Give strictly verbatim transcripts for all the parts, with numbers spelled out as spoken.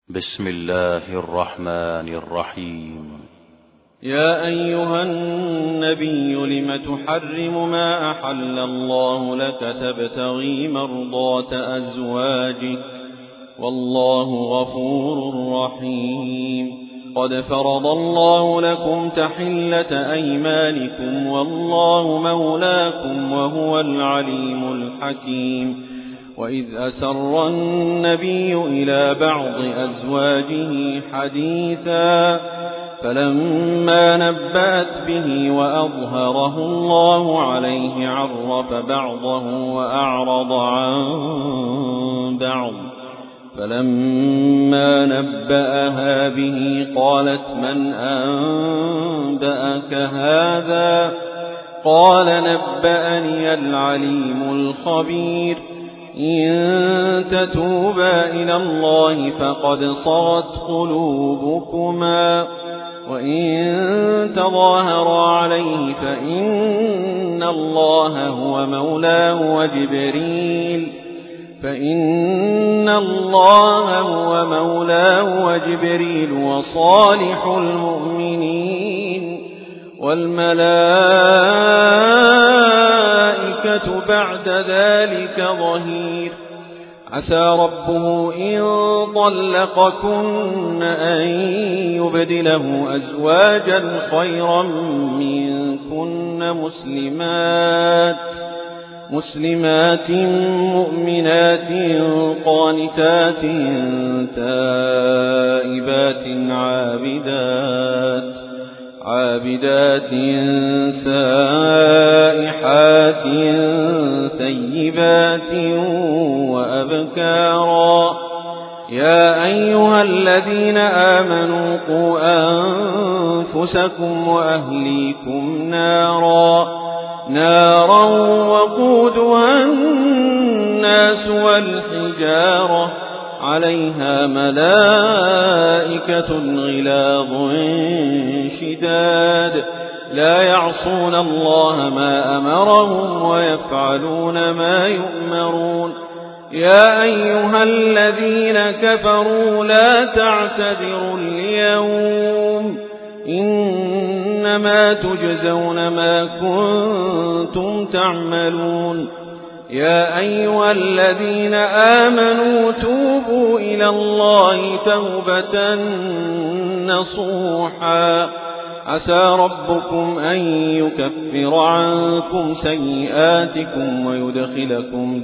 بسم الله الرحمن الرحيم. يا أيها النبي لم تحرم ما أحل الله لك تبتغي مرضات أزواجك والله غفور رحيم. قد فرض الله لكم تحلة أيمانكم والله مولاكم وهو العليم الحكيم. وإذ أسر النبي إلى بعض أزواجه حديثا فلما نبأت به وأظهره الله عليه عرف بعضه وأعرض عن بعض. فلما نبأها به قالت من أنبأك هذا؟ قال نبأني العليم الخبير. إن تتوبا إلى الله فقد صغت قلوبكما وإن تظاهرا عليه فإن الله هو مولاه وجبريل فإن الله هو مولاه وجبريل وصالح المؤمنين والملائكة بعد ذلك ظهير. عسى ربه إن طلقكن أن يبدله أزواجا خيرا منكن مسلمات مسلمات مؤمنات قانتات تائبات عابدات عابدات سائحات ثيبات وأبكارا. يا أيها الذين آمنوا قوا أنفسكم وأهليكم نارا نارا وقودها الناس والحجارة عليها ملائكة غلاظ شداد لا يعصون الله ما أمرهم ويفعلون ما يؤمرون. يا أيها الذين كفروا لا تعتذروا اليوم إنما تجزون ما كنتم تعملون. يا أيها الذين آمنوا توبوا إلى الله توبة نصوحا. عسى ربكم أن يكفر عنكم سيئاتكم ويدخلكم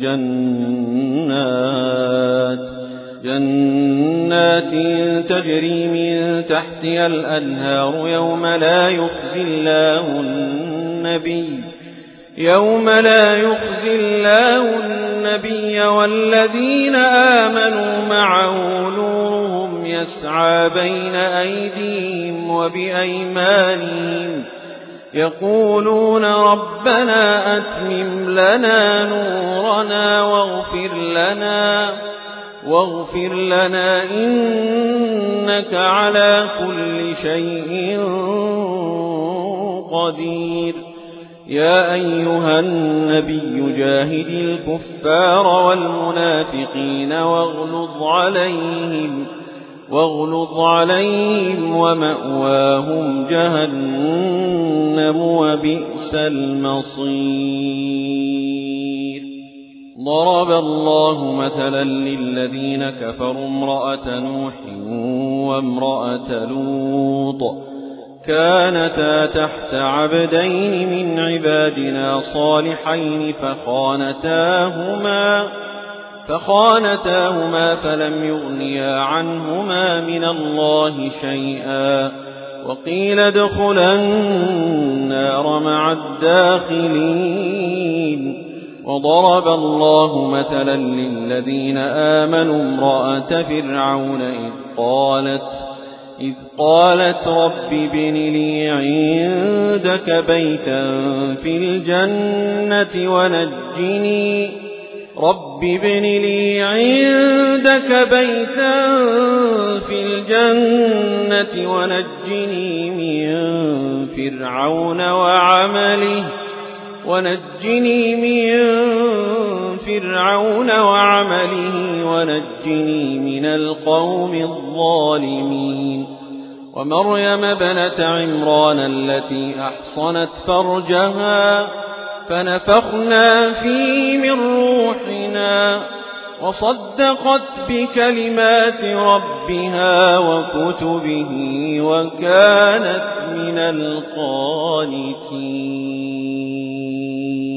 جنات جنات تجري من تحتها الأنهار يوم لا يخزي الله النبي يوم لا يخزي الله النبي والذين آمنوا معه نورهم يسعى بين أيديهم وبأيمانهم يقولون ربنا أتمم لنا نورنا واغفر لنا واغفر لنا إنك على كل شيء قدير. يا أيها النبي جاهد الكفار والمنافقين واغلظ عليهم واغلظ عليهم ومأواهم جهنم وبئس المصير. ضرب الله مثلا للذين كفروا امرأة نوح وامرأة لوط كانتا تحت عبدين من عبادنا صالحين فخانتاهما فخانتاهما فلم يغنيا عنهما من الله شيئا وقيل ادخلا النار مع الداخلين. وضرب الله مثلا للذين آمنوا امرأة فرعون إذ قالت إذ قالت رب ابن لي عندك بيتا في الجنة ونجني رب ابن لي عندك بيتا في الجنة ونجني من فرعون وعمله ونجني من فرعون وعمله ونجني من من القوم الظالمين ومريم ابنة عمران التي أحصنت فرجها فنفخنا فيه من روحنا وصدقت بكلمات ربها وكتبه وكانت من القانتين.